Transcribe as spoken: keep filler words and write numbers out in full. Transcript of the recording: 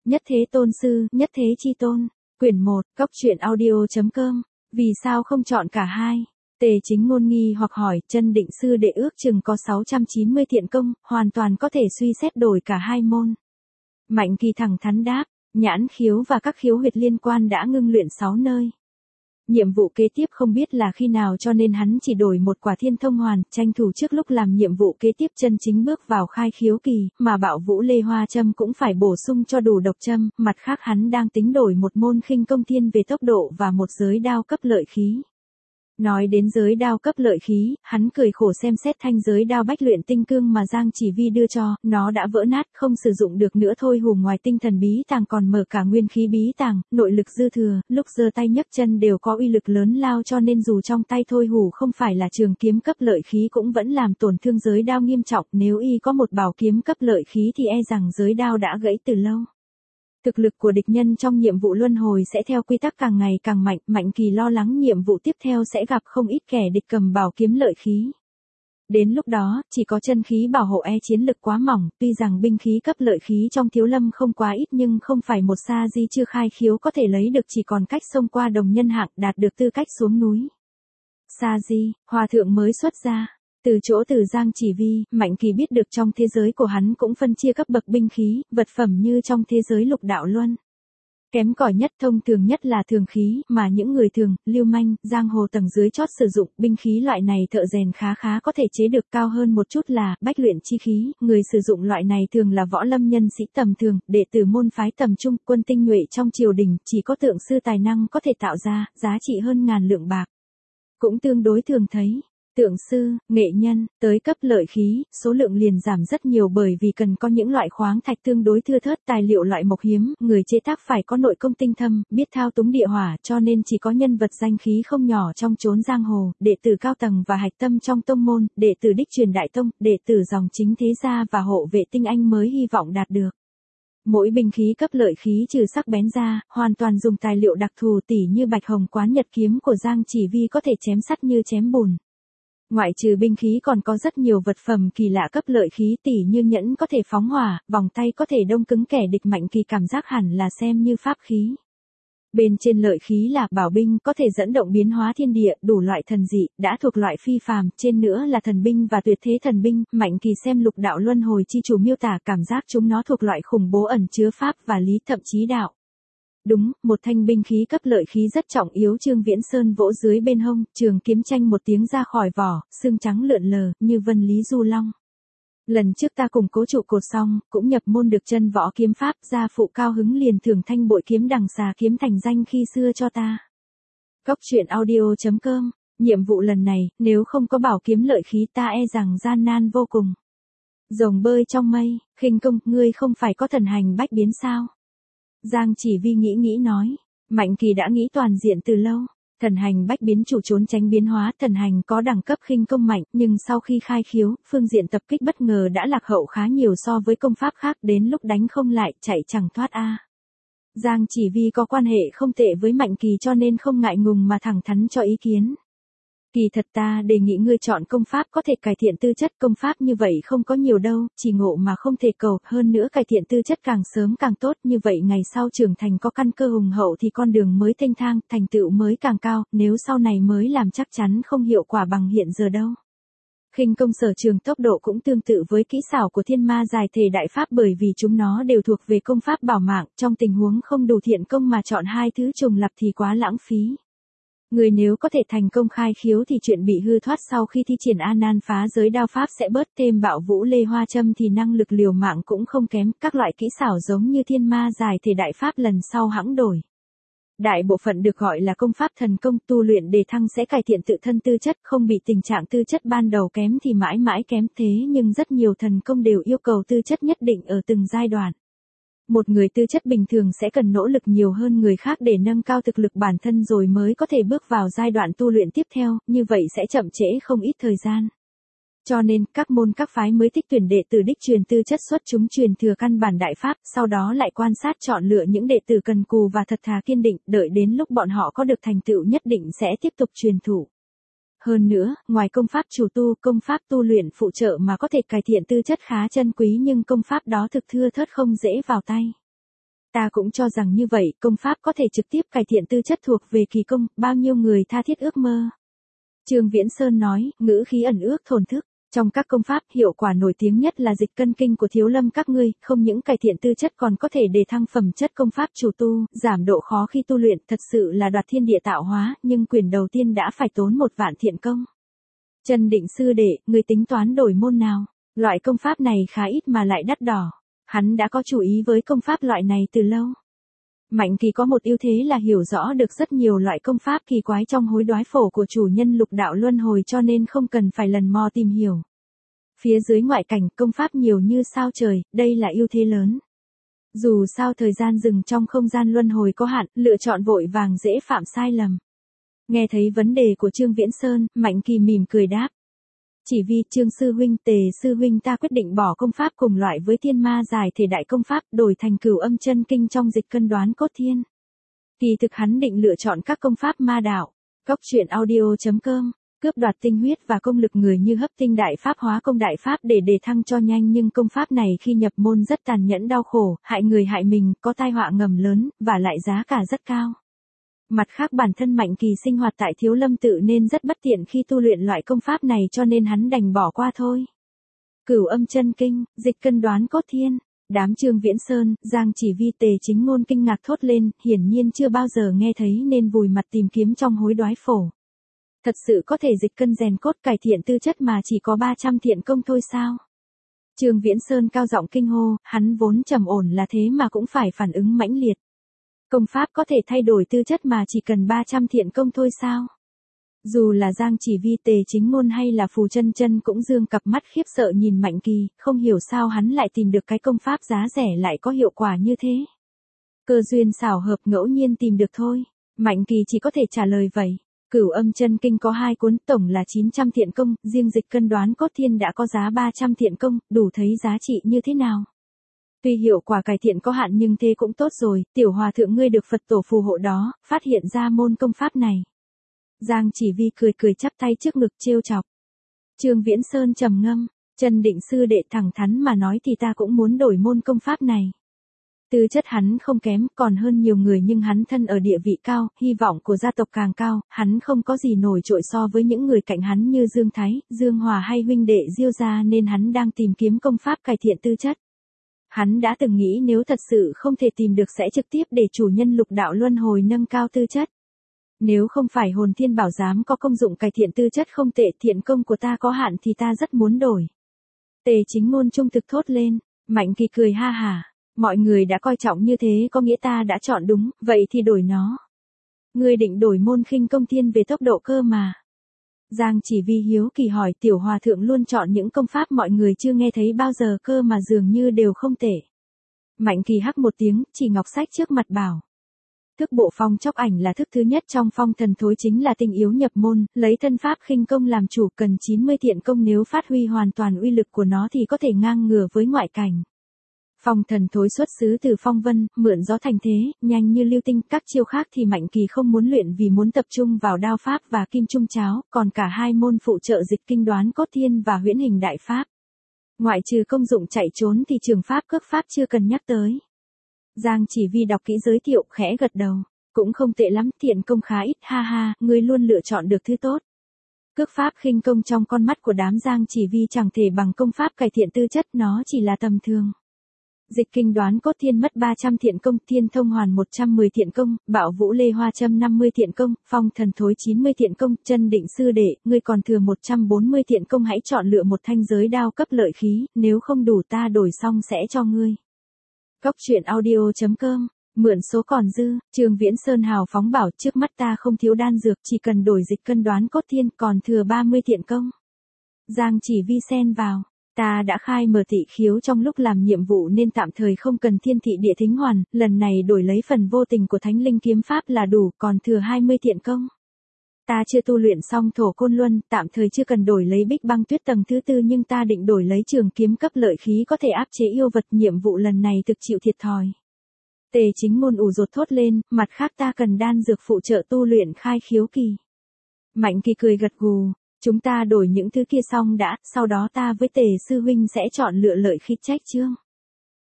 Nhất Thế Tôn Sư, Nhất Thế Chi Tôn. Quyển một, Cốc truyện audio.com. Vì sao không chọn cả hai? Tề Chính Ngôn nghi hoặc hỏi, Chân Định Sư đệ ước chừng có sáu trăm chín mươi thiện công, hoàn toàn có thể suy xét đổi cả hai môn. Mạnh Kỳ thẳng thắn đáp, nhãn khiếu và các khiếu huyệt liên quan đã ngưng luyện sáu nơi. Nhiệm vụ kế tiếp không biết là khi nào cho nên hắn chỉ đổi một quả thiên thông hoàn, tranh thủ trước lúc làm nhiệm vụ kế tiếp chân chính bước vào khai khiếu kỳ, mà Bạo Vũ Lê Hoa Châm cũng phải bổ sung cho đủ độc châm, mặt khác hắn đang tính đổi một môn khinh công thiên về tốc độ và một giới đao cấp lợi khí. Nói đến giới đao cấp lợi khí, hắn cười khổ xem xét thanh giới đao bách luyện tinh cương mà Giang Chỉ Vi đưa cho, nó đã vỡ nát, không sử dụng được nữa thôi. Hù ngoài tinh thần bí tàng còn mở cả nguyên khí bí tàng, nội lực dư thừa, lúc giơ tay nhấc chân đều có uy lực lớn lao, cho nên dù trong tay Thôi Hù không phải là trường kiếm cấp lợi khí cũng vẫn làm tổn thương giới đao nghiêm trọng, nếu y có một bảo kiếm cấp lợi khí thì e rằng giới đao đã gãy từ lâu. Thực lực của địch nhân trong nhiệm vụ luân hồi sẽ theo quy tắc càng ngày càng mạnh, Mạnh Kỳ lo lắng nhiệm vụ tiếp theo sẽ gặp không ít kẻ địch cầm bảo kiếm lợi khí. Đến lúc đó, chỉ có chân khí bảo hộ e chiến lực quá mỏng, tuy rằng binh khí cấp lợi khí trong Thiếu Lâm không quá ít nhưng không phải một sa di chưa khai khiếu có thể lấy được, chỉ còn cách xông qua đồng nhân hạng đạt được tư cách xuống núi. Sa di, hòa thượng mới xuất ra. Từ chỗ từ Giang Chỉ Vi, Mạnh Kỳ biết được trong thế giới của hắn cũng phân chia cấp bậc binh khí, vật phẩm như trong thế giới lục đạo luân. Kém cỏi nhất thông thường nhất là thường khí, mà những người thường, lưu manh, giang hồ tầng dưới chót sử dụng, binh khí loại này thợ rèn khá khá có thể chế được. Cao hơn một chút là bách luyện chi khí, người sử dụng loại này thường là võ lâm nhân sĩ tầm thường, đệ tử môn phái tầm trung, quân tinh nhuệ trong triều đình, chỉ có tượng sư tài năng có thể tạo ra, giá trị hơn ngàn lượng bạc. Cũng tương đối thường thấy. Tượng sư, nghệ nhân, tới cấp lợi khí, số lượng liền giảm rất nhiều bởi vì cần có những loại khoáng thạch tương đối thưa thớt, tài liệu loại mộc hiếm, người chế tác phải có nội công tinh thâm, biết thao túng địa hỏa, cho nên chỉ có nhân vật danh khí không nhỏ trong chốn giang hồ, đệ tử cao tầng và hạch tâm trong tông môn, đệ tử đích truyền đại tông, đệ tử dòng chính thế gia và hộ vệ tinh anh mới hy vọng đạt được. Mỗi binh khí cấp lợi khí trừ sắc bén ra, hoàn toàn dùng tài liệu đặc thù tỉ như Bạch Hồng Quán Nhật kiếm của Giang Chỉ Vi có thể chém sắt như chém bùn. Ngoại trừ binh khí còn có rất nhiều vật phẩm kỳ lạ cấp lợi khí tỉ như nhẫn có thể phóng hỏa, vòng tay có thể đông cứng kẻ địch. Mạnh Kỳ cảm giác hẳn là xem như pháp khí. Bên trên lợi khí là bảo binh có thể dẫn động biến hóa thiên địa, đủ loại thần dị, đã thuộc loại phi phàm, trên nữa là thần binh và tuyệt thế thần binh. Mạnh Kỳ xem lục đạo luân hồi chi chủ miêu tả cảm giác chúng nó thuộc loại khủng bố ẩn chứa pháp và lý, thậm chí đạo. Đúng, một thanh binh khí cấp lợi khí rất trọng yếu. Trương Viễn Sơn vỗ dưới bên hông, trường kiếm chanh một tiếng ra khỏi vỏ, xương trắng lượn lờ, như vân lý du long. Lần trước ta cùng Cố trụ cột xong, cũng nhập môn được chân võ kiếm pháp, gia phụ cao hứng liền thưởng thanh bội kiếm đằng xà kiếm thành danh khi xưa cho ta. Cốc truyện audio.com. Nhiệm vụ lần này, nếu không có bảo kiếm lợi khí ta e rằng gian nan vô cùng. Rồng bơi trong mây, khinh công, ngươi không phải có thần hành bách biến sao? Giang Chỉ Vi nghĩ nghĩ nói, Mạnh Kỳ đã nghĩ toàn diện từ lâu. Thần hành bách biến chủ trốn tránh biến hóa, thần hành có đẳng cấp khinh công mạnh, nhưng sau khi khai khiếu, phương diện tập kích bất ngờ đã lạc hậu khá nhiều so với công pháp khác, đến lúc đánh không lại, chạy chẳng thoát a. Giang Chỉ Vi có quan hệ không tệ với Mạnh Kỳ cho nên không ngại ngùng mà thẳng thắn cho ý kiến. Kỳ thật ta đề nghị ngươi chọn công pháp có thể cải thiện tư chất, công pháp như vậy không có nhiều đâu, chỉ ngộ mà không thể cầu, hơn nữa cải thiện tư chất càng sớm càng tốt, như vậy ngày sau trưởng thành có căn cơ hùng hậu thì con đường mới thênh thang, thành tựu mới càng cao, nếu sau này mới làm chắc chắn không hiệu quả bằng hiện giờ đâu. Khinh công sở trường tốc độ cũng tương tự với kỹ xảo của thiên ma giải thể đại pháp bởi vì chúng nó đều thuộc về công pháp bảo mạng, trong tình huống không đủ thiện công mà chọn hai thứ trùng lặp thì quá lãng phí. Người nếu có thể thành công khai khiếu thì chuyện bị hư thoát sau khi thi triển A Nan phá giới đao pháp sẽ bớt, thêm Bạo Vũ Lê Hoa Châm thì năng lực liều mạng cũng không kém, các loại kỹ xảo giống như thiên ma giải thể đại pháp lần sau hẵng đổi. Đại bộ phận được gọi là công pháp thần công, tu luyện đề thăng sẽ cải thiện tự thân tư chất, không bị tình trạng tư chất ban đầu kém thì mãi mãi kém, thế nhưng rất nhiều thần công đều yêu cầu tư chất nhất định ở từng giai đoạn. Một người tư chất bình thường sẽ cần nỗ lực nhiều hơn người khác để nâng cao thực lực bản thân rồi mới có thể bước vào giai đoạn tu luyện tiếp theo, như vậy sẽ chậm trễ không ít thời gian. Cho nên, các môn các phái mới thích tuyển đệ tử đích truyền tư chất xuất chúng truyền thừa căn bản đại pháp, sau đó lại quan sát chọn lựa những đệ tử cần cù và thật thà kiên định, đợi đến lúc bọn họ có được thành tựu nhất định sẽ tiếp tục truyền thụ. Hơn nữa, ngoài công pháp chủ tu, công pháp tu luyện phụ trợ mà có thể cải thiện tư chất khá chân quý nhưng công pháp đó thực thưa thớt không dễ vào tay. Ta cũng cho rằng như vậy, công pháp có thể trực tiếp cải thiện tư chất thuộc về kỳ công, bao nhiêu người tha thiết ước mơ. Trương Viễn Sơn nói, ngữ khí ẩn ước thổn thức. Trong các công pháp, hiệu quả nổi tiếng nhất là dịch cân kinh của Thiếu Lâm các ngươi, không những cải thiện tư chất còn có thể đề thăng phẩm chất công pháp chủ tu, giảm độ khó khi tu luyện, thật sự là đoạt thiên địa tạo hóa, nhưng quyển đầu tiên đã phải tốn một vạn thiện công. Chân Định sư đệ, ngươi tính toán đổi môn nào? Loại công pháp này khá ít mà lại đắt đỏ. Hắn đã có chủ ý với công pháp loại này từ lâu. Mạnh Kỳ có một ưu thế là hiểu rõ được rất nhiều loại công pháp kỳ quái trong hối đoái phổ của chủ nhân lục đạo luân hồi cho nên không cần phải lần mò tìm hiểu. Phía dưới ngoại cảnh công pháp nhiều như sao trời, đây là ưu thế lớn. Dù sao thời gian dừng trong không gian luân hồi có hạn, lựa chọn vội vàng dễ phạm sai lầm. Nghe thấy vấn đề của Trương Viễn Sơn, Mạnh Kỳ mỉm cười đáp. Chỉ vì Trương sư huynh, Tề sư huynh ta quyết định bỏ công pháp cùng loại với thiên ma giải thể đại công pháp, đổi thành Cửu Âm Chân Kinh trong dịch cân đoán cốt thiên. Kỳ thực hắn định lựa chọn các công pháp ma đạo. Cốc truyện audio chấm com, cướp đoạt tinh huyết và công lực người như hấp tinh đại pháp hóa công đại pháp để đề thăng cho nhanh, nhưng công pháp này khi nhập môn rất tàn nhẫn đau khổ, hại người hại mình, có tai họa ngầm lớn, và lại giá cả rất cao. Mặt khác bản thân Mạnh Kỳ sinh hoạt tại Thiếu Lâm tự nên rất bất tiện khi tu luyện loại công pháp này cho nên hắn đành bỏ qua thôi. Cửu Âm Chân Kinh, dịch cân đoán cốt thiên. Đám Trương Viễn Sơn, Giang Chỉ Vi, Tề Chính Ngôn kinh ngạc thốt lên, hiển nhiên chưa bao giờ nghe thấy nên vùi mặt tìm kiếm trong hối đoái phổ. Thật sự có thể dịch cân rèn cốt cải thiện tư chất mà chỉ có ba trăm thiện công thôi sao? Trương Viễn Sơn cao giọng kinh hô, hắn vốn trầm ổn là thế mà cũng phải phản ứng mãnh liệt. Công pháp có thể thay đổi tư chất mà chỉ cần ba trăm thiện công thôi sao? Dù là Giang Chỉ Vi, Tề Chính Ngôn hay là Phù Chân Chân cũng dương cặp mắt khiếp sợ nhìn Mạnh Kỳ, không hiểu sao hắn lại tìm được cái công pháp giá rẻ lại có hiệu quả như thế. Cơ duyên xảo hợp ngẫu nhiên tìm được thôi. Mạnh Kỳ chỉ có thể trả lời vậy. Cửu Âm Chân Kinh có hai cuốn, tổng là chín trăm thiện công, riêng dịch cân đoán cốt thiên đã có giá ba trăm thiện công, đủ thấy giá trị như thế nào. Tuy hiệu quả cải thiện có hạn nhưng thế cũng tốt rồi, tiểu hòa thượng ngươi được Phật tổ phù hộ đó, phát hiện ra môn công pháp này. Giang Chỉ Vi cười cười chắp tay trước ngực trêu chọc. Trương Viễn Sơn trầm ngâm, Chân Định sư đệ thẳng thắn mà nói thì ta cũng muốn đổi môn công pháp này. Tư chất hắn không kém, còn hơn nhiều người nhưng hắn thân ở địa vị cao, hy vọng của gia tộc càng cao, hắn không có gì nổi trội so với những người cạnh hắn như Dương Thái, Dương Hòa hay huynh đệ Diêu gia nên hắn đang tìm kiếm công pháp cải thiện tư chất. Hắn đã từng nghĩ nếu thật sự không thể tìm được sẽ trực tiếp để chủ nhân lục đạo luân hồi nâng cao tư chất. Nếu không phải hồn thiên bảo giám có công dụng cải thiện tư chất không tệ, thiện công của ta có hạn thì ta rất muốn đổi. Tề Chính Ngôn trung thực thốt lên, Mạnh Kỳ cười ha hả, mọi người đã coi trọng như thế có nghĩa ta đã chọn đúng, vậy thì đổi nó. Ngươi định đổi môn khinh công thiên về tốc độ cơ mà. Giang Chỉ Vi hiếu kỳ hỏi, tiểu hòa thượng luôn chọn những công pháp mọi người chưa nghe thấy bao giờ cơ mà dường như đều không tệ. Mạnh Kỳ hắc một tiếng, chỉ ngọc sách trước mặt bảo. Thức bộ phong chóc ảnh là thức thứ nhất trong phong thần thối, chính là tinh yếu nhập môn, lấy thân pháp khinh công làm chủ, cần chín mươi thiện công, nếu phát huy hoàn toàn uy lực của nó thì có thể ngang ngửa với ngoại cảnh. Phong thần thối xuất xứ từ phong vân, mượn gió thành thế, nhanh như lưu tinh, các chiêu khác thì Mạnh Kỳ không muốn luyện vì muốn tập trung vào đao pháp và kim trung cháo, còn cả hai môn phụ trợ dịch kinh đoán cốt thiên và huyễn hình đại pháp. Ngoại trừ công dụng chạy trốn thì trường pháp cước pháp chưa cần nhắc tới. Giang Chỉ Vi đọc kỹ giới thiệu, khẽ gật đầu, cũng không tệ lắm, thiện công khá ít, ha ha, ngươi luôn lựa chọn được thứ tốt. Cước pháp khinh công trong con mắt của đám Giang Chỉ Vi chẳng thể bằng công pháp cải thiện tư chất, nó chỉ là tầm thường. Dịch kinh đoán cốt thiên mất ba trăm thiện công, thiên thông hoàn một trăm mười thiện công, bạo vũ lê hoa châm năm mươi thiện công, phong thần thối chín mươi thiện công, Chân Định sư đệ, ngươi còn thừa một trăm bốn mươi thiện công, hãy chọn lựa một thanh giới đao cấp lợi khí, nếu không đủ ta đổi xong sẽ cho ngươi. Cốc truyện audio chấm com, mượn số còn dư, Trương Viễn Sơn hào phóng bảo, trước mắt ta không thiếu đan dược, chỉ cần đổi dịch cân đoán cốt thiên, còn thừa ba mươi thiện công. Giang Chỉ Vi xen vào. Ta đã khai mở tị khiếu trong lúc làm nhiệm vụ nên tạm thời không cần thiên thị địa thính hoàn, lần này đổi lấy phần vô tình của thánh linh kiếm pháp là đủ, còn thừa hai mươi thiện công. Ta chưa tu luyện xong thổ côn luân, tạm thời chưa cần đổi lấy bích băng tuyết tầng thứ tư, nhưng ta định đổi lấy trường kiếm cấp lợi khí có thể áp chế yêu vật, nhiệm vụ lần này thực chịu thiệt thòi. Tề Chính Ngôn ủ rột thốt lên, mặt khác ta cần đan dược phụ trợ tu luyện khai khiếu kỳ. Mạnh Kỳ cười gật gù. Chúng ta đổi những thứ kia xong đã, sau đó ta với Tề sư huynh sẽ chọn lựa lợi khí trách chương.